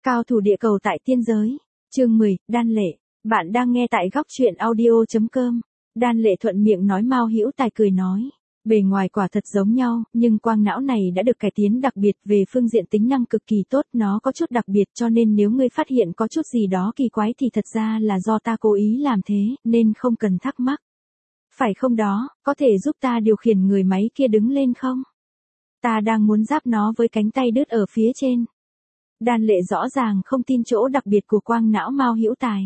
Cao thủ địa cầu tại tiên giới. Chương 10, Đan Lệ. Bạn đang nghe tại góc truyện audio.com. Đan Lệ thuận miệng nói. Mao Hữu Tài cười nói. Bề ngoài quả thật giống nhau, nhưng quang não này đã được cải tiến đặc biệt về phương diện tính năng cực kỳ tốt. Nó có chút đặc biệt cho nên nếu ngươi phát hiện có chút gì đó kỳ quái thì thật ra là do ta cố ý làm thế, nên không cần thắc mắc. Phải không đó, có thể giúp ta điều khiển người máy kia đứng lên không? Ta đang muốn giáp nó với cánh tay đứt ở phía trên. Đan Lệ rõ ràng không tin chỗ đặc biệt của quang não Mao Hữu Tài.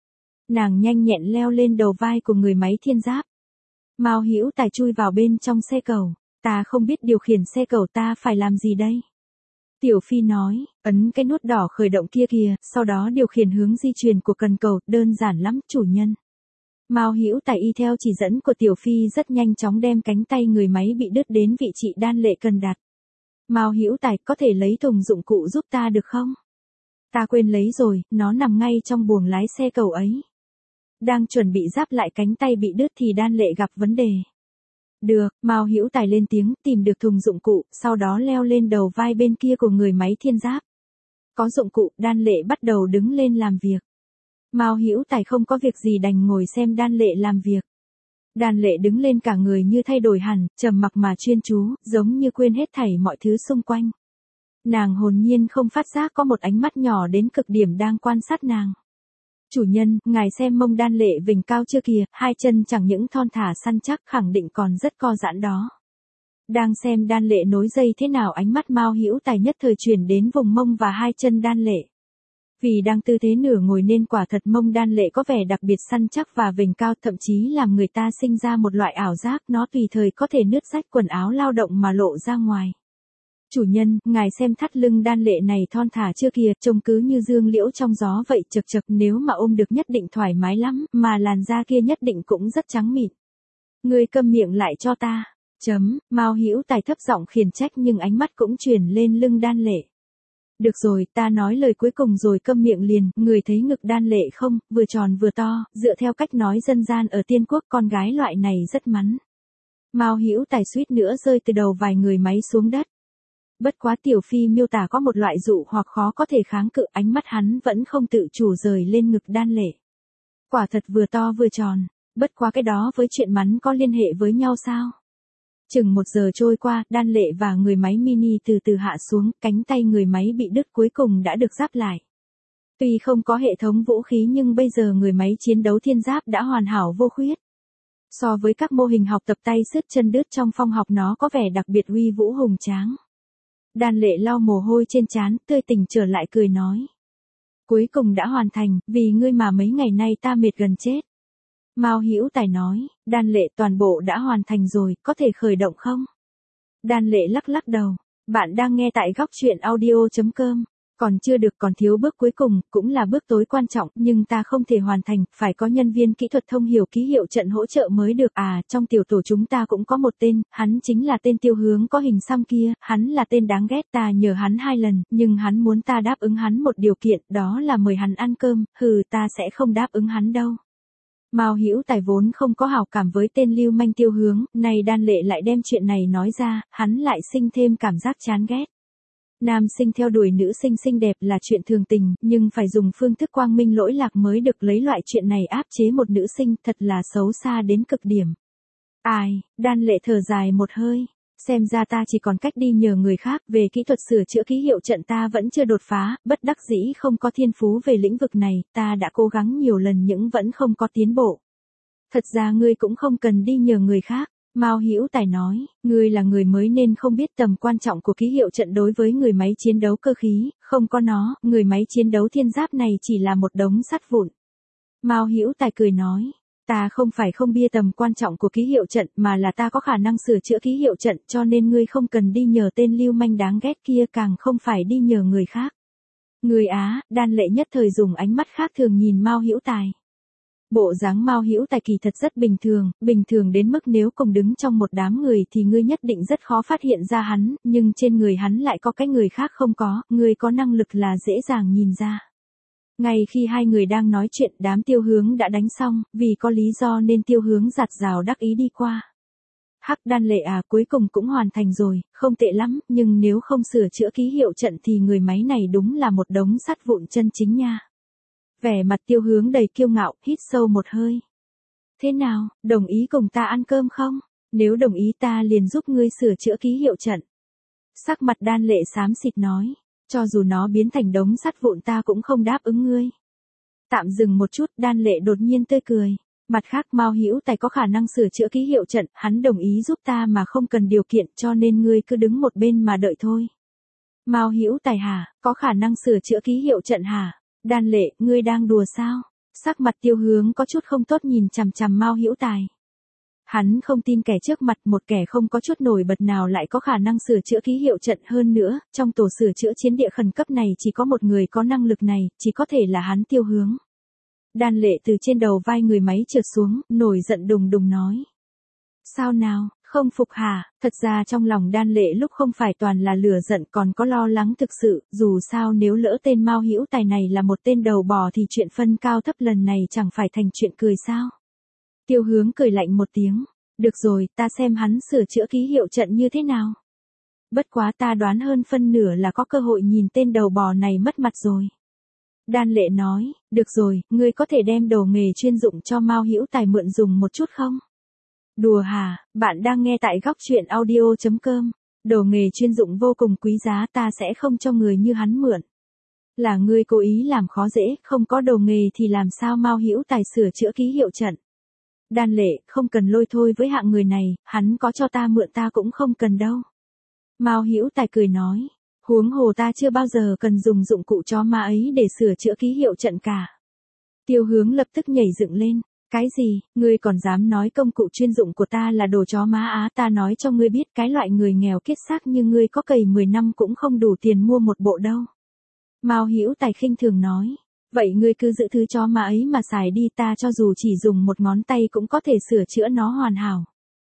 Nàng nhanh nhẹn leo lên đầu vai của người máy thiên giáp. Mao Hữu Tài chui vào bên trong xe cầu. Ta không biết điều khiển xe cầu, ta phải làm gì đây? Tiểu Phi nói, ấn cái nút đỏ khởi động kia kìa, sau đó điều khiển hướng di chuyển của cần cầu, đơn giản lắm, chủ nhân. Mao Hữu Tài y theo chỉ dẫn của Tiểu Phi rất nhanh chóng đem cánh tay người máy bị đứt đến vị trí Đan Lệ cần đặt. Mao Hữu Tài, có thể lấy thùng dụng cụ giúp ta được không? Ta quên lấy rồi, nó nằm ngay trong buồng lái xe cầu ấy. Đang chuẩn bị giáp lại cánh tay bị đứt thì Đan Lệ gặp vấn đề. Được, Mao Hữu Tài lên tiếng, tìm được thùng dụng cụ, sau đó leo lên đầu vai bên kia của người máy thiên giáp. Có dụng cụ, Đan Lệ bắt đầu đứng lên làm việc. Mao Hữu Tài không có việc gì đành ngồi xem Đan Lệ làm việc. Đan Lệ đứng lên cả người như thay đổi hẳn, trầm mặc mà chuyên chú, giống như quên hết thảy mọi thứ xung quanh. Nàng hồn nhiên không phát giác có một ánh mắt nhỏ đến cực điểm đang quan sát nàng. Chủ nhân, ngài xem mông Đan Lệ vểnh cao chưa kìa, hai chân chẳng những thon thả săn chắc, khẳng định còn rất co giãn đó. Đang xem Đan Lệ nối dây thế nào, ánh mắt Mao Hữu Tài nhất thời chuyển đến vùng mông và hai chân Đan Lệ. Vì đang tư thế nửa ngồi nên quả thật mông Đan Lệ có vẻ đặc biệt săn chắc và vểnh cao, thậm chí làm người ta sinh ra một loại ảo giác nó tùy thời có thể nứt rách quần áo lao động mà lộ ra ngoài. Chủ nhân, ngài xem thắt lưng Đan Lệ này thon thả chưa kìa, trông cứ như dương liễu trong gió vậy, chật chật, nếu mà ôm được nhất định thoải mái lắm, mà làn da kia nhất định cũng rất trắng mịn. Ngươi câm miệng lại cho ta. Mao Hữu Tài thấp giọng khiển trách nhưng ánh mắt cũng chuyển lên lưng Đan Lệ. Được rồi, ta nói lời cuối cùng rồi, câm miệng liền. Người thấy ngực Đan Lệ không, vừa tròn vừa to, dựa theo cách nói dân gian ở Tiên Quốc, con gái loại này rất mắn. Mao Hữu Tài suýt nữa rơi từ đầu vài người máy xuống đất. Bất quá Tiểu Phi miêu tả có một loại dụ hoặc khó có thể kháng cự, ánh mắt hắn vẫn không tự chủ rời lên ngực Đan Lệ. Quả thật vừa to vừa tròn, bất quá cái đó với chuyện mắn có liên hệ với nhau sao? Chừng 1 giờ trôi qua, Đan Lệ và người máy mini từ từ hạ xuống, cánh tay người máy bị đứt cuối cùng đã được giáp lại. Tuy không có hệ thống vũ khí nhưng bây giờ người máy chiến đấu thiên giáp đã hoàn hảo vô khuyết. So với các mô hình học tập tay sứt chân đứt trong phong học, nó có vẻ đặc biệt uy vũ hùng tráng. Đan Lệ lau mồ hôi trên trán, tươi tỉnh trở lại cười nói. Cuối cùng đã hoàn thành, vì ngươi mà mấy ngày nay ta mệt gần chết. Mao Hữu Tài nói, Đan Lệ toàn bộ đã hoàn thành rồi, có thể khởi động không? Đan Lệ lắc lắc đầu. Bạn đang nghe tại góc truyện audio.com. Còn chưa được, còn thiếu bước cuối cùng, cũng là bước tối quan trọng, nhưng ta không thể hoàn thành, phải có nhân viên kỹ thuật thông hiểu ký hiệu trận hỗ trợ mới được. À, trong tiểu tổ chúng ta cũng có một tên, hắn chính là tên Tiêu Hướng có hình xăm kia, hắn là tên đáng ghét, ta nhờ hắn 2 lần, nhưng hắn muốn ta đáp ứng hắn một điều kiện, đó là mời hắn ăn cơm, ta sẽ không đáp ứng hắn đâu. Mao Hữu Tài vốn không có hảo cảm với tên lưu manh Tiêu Hướng, nay Đan Lệ lại đem chuyện này nói ra, hắn lại sinh thêm cảm giác chán ghét. Nam sinh theo đuổi nữ sinh xinh đẹp là chuyện thường tình, nhưng phải dùng phương thức quang minh lỗi lạc mới được, lấy loại chuyện này áp chế một nữ sinh thật là xấu xa đến cực điểm. Ai, Đan Lệ thở dài một hơi. Xem ra ta chỉ còn cách đi nhờ người khác, về kỹ thuật sửa chữa ký hiệu trận ta vẫn chưa đột phá, bất đắc dĩ không có thiên phú về lĩnh vực này, ta đã cố gắng nhiều lần nhưng vẫn không có tiến bộ. Thật ra ngươi cũng không cần đi nhờ người khác, Mao Hữu Tài nói, ngươi là người mới nên không biết tầm quan trọng của ký hiệu trận đối với người máy chiến đấu cơ khí, không có nó, người máy chiến đấu thiên giáp này chỉ là một đống sắt vụn. Mao Hữu Tài cười nói. Ta không phải không biết tầm quan trọng của ký hiệu trận, mà là ta có khả năng sửa chữa ký hiệu trận, cho nên ngươi không cần đi nhờ tên lưu manh đáng ghét kia, càng không phải đi nhờ người khác. Người Á, Đan Lệ nhất thời dùng ánh mắt khác thường nhìn Mao Hữu Tài. Bộ dáng Mao Hữu Tài kỳ thật rất bình thường đến mức nếu cùng đứng trong một đám người thì ngươi nhất định rất khó phát hiện ra hắn, nhưng trên người hắn lại có cái người khác không có, ngươi có năng lực là dễ dàng nhìn ra. Ngay khi hai người đang nói chuyện, đám Tiêu Hướng đã đánh xong, vì có lý do nên Tiêu Hướng giặt rào đắc ý đi qua. Hắc Đan Lệ à, cuối cùng cũng hoàn thành rồi, không tệ lắm, nhưng nếu không sửa chữa ký hiệu trận thì người máy này đúng là một đống sắt vụn chân chính nha. Vẻ mặt Tiêu Hướng đầy kiêu ngạo, hít sâu một hơi. Thế nào, đồng ý cùng ta ăn cơm không? Nếu đồng ý ta liền giúp ngươi sửa chữa ký hiệu trận. Sắc mặt Đan Lệ xám xịt nói, cho dù nó biến thành đống sắt vụn ta cũng không đáp ứng ngươi. Tạm dừng một chút, Đan Lệ đột nhiên tươi cười. Mặt khác Mao Hữu Tài có khả năng sửa chữa ký hiệu trận, hắn đồng ý giúp ta mà không cần điều kiện, cho nên ngươi cứ đứng một bên mà đợi thôi. Mao Hữu Tài hả, có khả năng sửa chữa ký hiệu trận hả? Đan Lệ, ngươi đang đùa sao? Sắc mặt Tiêu Hướng có chút không tốt nhìn chằm chằm Mao Hữu Tài. Hắn không tin kẻ trước mặt, một kẻ không có chút nổi bật nào lại có khả năng sửa chữa ký hiệu trận, hơn nữa, trong tổ sửa chữa chiến địa khẩn cấp này chỉ có một người có năng lực này, chỉ có thể là hắn Tiêu Hướng. Đan Lệ từ trên đầu vai người máy trượt xuống, nổi giận đùng đùng nói. Sao nào, không phục hả? Thật ra trong lòng Đan Lệ lúc không phải toàn là lửa giận còn có lo lắng thực sự, dù sao nếu lỡ tên Mao Hữu Tài này là một tên đầu bò thì chuyện phân cao thấp lần này chẳng phải thành chuyện cười sao? Tiêu Hướng cười lạnh một tiếng. Được rồi, ta xem hắn sửa chữa ký hiệu trận như thế nào. Bất quá ta đoán hơn phân nửa là có cơ hội nhìn tên đầu bò này mất mặt rồi. Đan Lệ nói, được rồi, ngươi có thể đem đồ nghề chuyên dụng cho Mao Hữu Tài mượn dùng một chút không? Đùa hả, bạn đang nghe tại góc truyện audio.com. Đồ nghề chuyên dụng vô cùng quý giá, ta sẽ không cho người như hắn mượn. Là ngươi cố ý làm khó dễ, không có đồ nghề thì làm sao Mao Hữu Tài sửa chữa ký hiệu trận. Đan Lệ, không cần lôi thôi với hạng người này, hắn có cho ta mượn ta cũng không cần đâu. Mao Hữu Tài cười nói, huống hồ ta chưa bao giờ cần dùng dụng cụ chó ma ấy để sửa chữa ký hiệu trận cả. Tiêu Hướng lập tức nhảy dựng lên, cái gì, ngươi còn dám nói công cụ chuyên dụng của ta là đồ chó má á, ta nói cho ngươi biết cái loại người nghèo kiết xác như ngươi có cày 10 năm cũng không đủ tiền mua một bộ đâu. Mao Hữu Tài khinh thường nói. Vậy ngươi cứ giữ thứ chó má ấy mà xài đi, ta cho dù chỉ dùng một ngón tay cũng có thể sửa chữa nó hoàn hảo.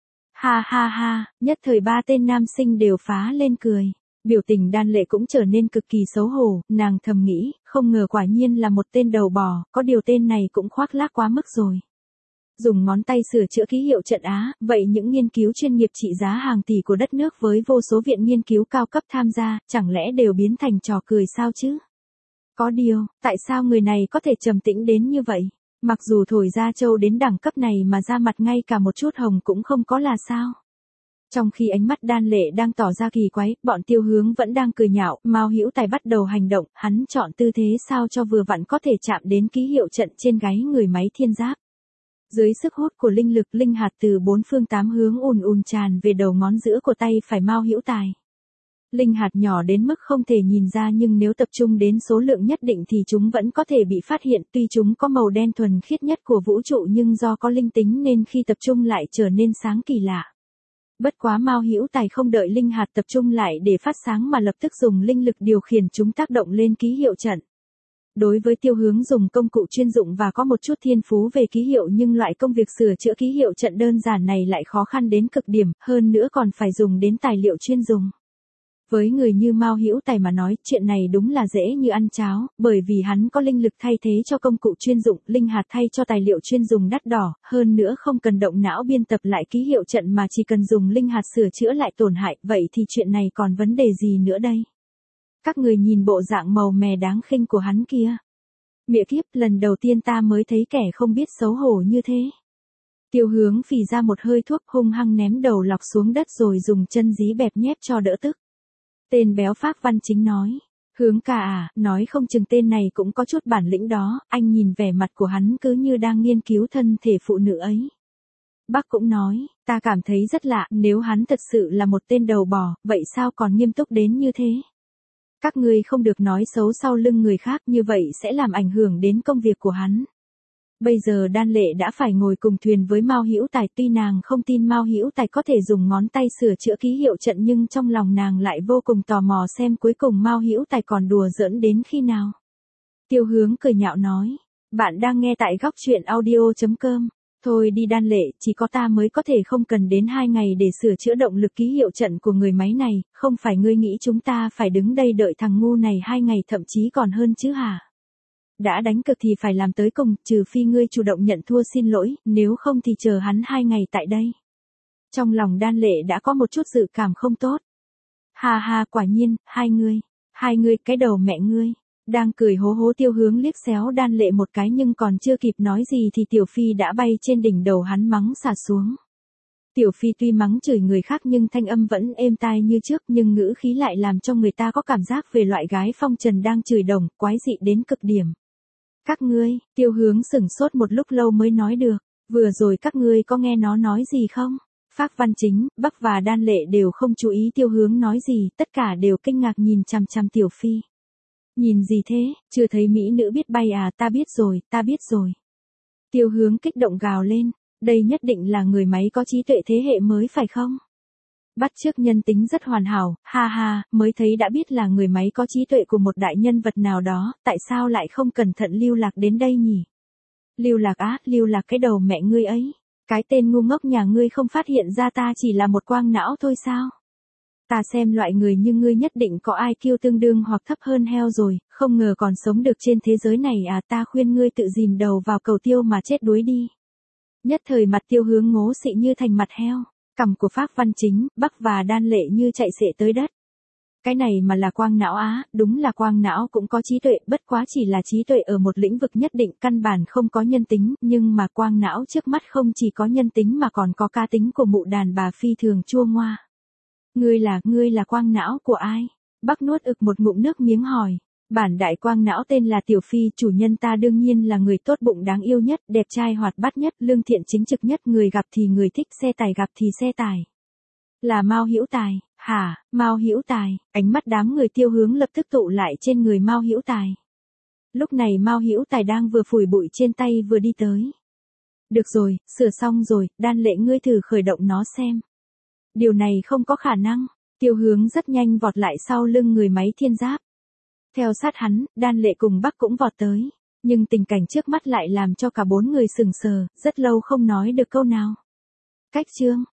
Ha ha ha, nhất thời ba tên nam sinh đều phá lên cười. Biểu tình Đan Lệ cũng trở nên cực kỳ xấu hổ, nàng thầm nghĩ, không ngờ quả nhiên là một tên đầu bò, có điều tên này cũng khoác lác quá mức rồi. Dùng ngón tay sửa chữa ký hiệu trận á, vậy những nghiên cứu chuyên nghiệp trị giá hàng tỷ của đất nước với vô số viện nghiên cứu cao cấp tham gia, chẳng lẽ đều biến thành trò cười sao chứ? Có điều, tại sao người này có thể trầm tĩnh đến như vậy? Mặc dù thổi ra trâu đến đẳng cấp này mà da mặt ngay cả một chút hồng cũng không có là sao? Trong khi ánh mắt Đan Lệ đang tỏ ra kỳ quái, bọn Tiêu Hướng vẫn đang cười nhạo, Mao Hữu Tài bắt đầu hành động, hắn chọn tư thế sao cho vừa vặn có thể chạm đến ký hiệu trận trên gáy người máy thiên giáp. Dưới sức hút của linh lực, linh hạt từ bốn phương tám hướng ùn ùn tràn về đầu ngón giữa của tay phải Mao Hữu Tài. Linh hạt nhỏ đến mức không thể nhìn ra nhưng nếu tập trung đến số lượng nhất định thì chúng vẫn có thể bị phát hiện, tuy chúng có màu đen thuần khiết nhất của vũ trụ nhưng do có linh tính nên khi tập trung lại trở nên sáng kỳ lạ. Bất quá Mao Hữu Tài không đợi linh hạt tập trung lại để phát sáng mà lập tức dùng linh lực điều khiển chúng tác động lên ký hiệu trận. Đối với Tiêu Hướng dùng công cụ chuyên dụng và có một chút thiên phú về ký hiệu nhưng loại công việc sửa chữa ký hiệu trận đơn giản này lại khó khăn đến cực điểm, hơn nữa còn phải dùng đến tài liệu chuyên dùng. Với người như Mao Hữu Tài mà nói, chuyện này đúng là dễ như ăn cháo, bởi vì hắn có linh lực thay thế cho công cụ chuyên dụng, linh hạt thay cho tài liệu chuyên dùng đắt đỏ, hơn nữa không cần động não biên tập lại ký hiệu trận mà chỉ cần dùng linh hạt sửa chữa lại tổn hại, vậy thì chuyện này còn vấn đề gì nữa đây? Các người nhìn bộ dạng màu mè đáng khinh của hắn kia. Mẹ kiếp, lần đầu tiên ta mới thấy kẻ không biết xấu hổ như thế. Tiêu Hướng phì ra một hơi thuốc hung hăng ném đầu lọc xuống đất rồi dùng chân dí bẹp nhép cho đỡ tức. Tên béo Phác Văn Chính nói, Hướng ca à, nói không chừng tên này cũng có chút bản lĩnh đó, anh nhìn vẻ mặt của hắn cứ như đang nghiên cứu thân thể phụ nữ ấy. Bác cũng nói, ta cảm thấy rất lạ, nếu hắn thật sự là một tên đầu bò, vậy sao còn nghiêm túc đến như thế? Các ngươi không được nói xấu sau lưng người khác, như vậy sẽ làm ảnh hưởng đến công việc của hắn. Bây giờ Đan Lệ đã phải ngồi cùng thuyền với Mao Hữu Tài, tuy nàng không tin Mao Hữu Tài có thể dùng ngón tay sửa chữa ký hiệu trận nhưng trong lòng nàng lại vô cùng tò mò xem cuối cùng Mao Hữu Tài còn đùa giỡn đến khi nào. Tiêu Hướng cười nhạo nói, bạn đang nghe tại góc truyện audio.com. Thôi đi Đan Lệ, chỉ có ta mới có thể không cần đến 2 ngày để sửa chữa động lực ký hiệu trận của người máy này, không phải ngươi nghĩ chúng ta phải đứng đây đợi thằng ngu này 2 ngày thậm chí còn hơn chứ hả? Đã đánh cực thì phải làm tới cùng, trừ phi ngươi chủ động nhận thua xin lỗi, nếu không thì chờ hắn 2 ngày tại đây. Trong lòng Đan Lệ đã có một chút dự cảm không tốt. Ha ha, quả nhiên, hai ngươi cái đầu mẹ ngươi. Đang cười hố hố Tiêu Hướng liếc xéo Đan Lệ một cái nhưng còn chưa kịp nói gì thì Tiểu Phi đã bay trên đỉnh đầu hắn mắng xả xuống. Tiểu Phi tuy mắng chửi người khác nhưng thanh âm vẫn êm tai như trước, nhưng ngữ khí lại làm cho người ta có cảm giác về loại gái phong trần đang chửi đồng, quái dị đến cực điểm. Các ngươi, Tiêu Hướng sửng sốt một lúc lâu mới nói được, vừa rồi các ngươi có nghe nó nói gì không? Phác Văn Chính, Bắc và Đan Lệ đều không chú ý Tiêu Hướng nói gì, tất cả đều kinh ngạc nhìn chằm chằm Tiểu Phi. Nhìn gì thế, chưa thấy mỹ nữ biết bay à? Ta biết rồi. Tiêu Hướng kích động gào lên, đây nhất định là người máy có trí tuệ thế hệ mới phải không? Bắt chước nhân tính rất hoàn hảo, ha ha, mới thấy đã biết là người máy có trí tuệ của một đại nhân vật nào đó, tại sao lại không cẩn thận lưu lạc đến đây nhỉ? Lưu lạc cái đầu mẹ ngươi ấy. Cái tên ngu ngốc nhà ngươi không phát hiện ra ta chỉ là một quang não thôi sao? Ta xem loại người như ngươi nhất định có IQ tương đương hoặc thấp hơn heo rồi, không ngờ còn sống được trên thế giới này à, ta khuyên ngươi tự dìm đầu vào cầu tiêu mà chết đuối đi. Nhất thời mặt Tiêu Hướng ngố xị như thành mặt heo, cằm của Phác Văn Chính, Bắc và Đan Lệ như chạy xệ tới đất. Cái này mà là quang não á, đúng là quang não cũng có trí tuệ, bất quá chỉ là trí tuệ ở một lĩnh vực nhất định, căn bản không có nhân tính, nhưng mà quang não trước mắt không chỉ có nhân tính mà còn có cá tính của mụ đàn bà phi thường chua ngoa. Ngươi là quang não của ai? Bắc nuốt ực một ngụm nước miếng hỏi. Bản đại quang não tên là Tiểu Phi, chủ nhân ta đương nhiên là người tốt bụng đáng yêu nhất, đẹp trai hoạt bát nhất, lương thiện chính trực nhất, người gặp thì người thích, xe tài gặp thì xe tài. Là Mao Hữu Tài. Hả, Mao Hữu Tài? Ánh mắt đám người Tiêu Hướng lập tức tụ lại trên người Mao Hữu Tài. Lúc này Mao Hữu Tài đang vừa phủi bụi trên tay vừa đi tới. Được rồi, sửa xong rồi, Đan Lệ ngươi thử khởi động nó xem. Điều này không có khả năng. Tiêu Hướng rất nhanh vọt lại sau lưng người máy thiên giáp. Theo sát hắn, Đan Lệ cùng Bắc cũng vọt tới. Nhưng tình cảnh trước mắt lại làm cho cả bốn người sững sờ, rất lâu không nói được câu nào. Cách chương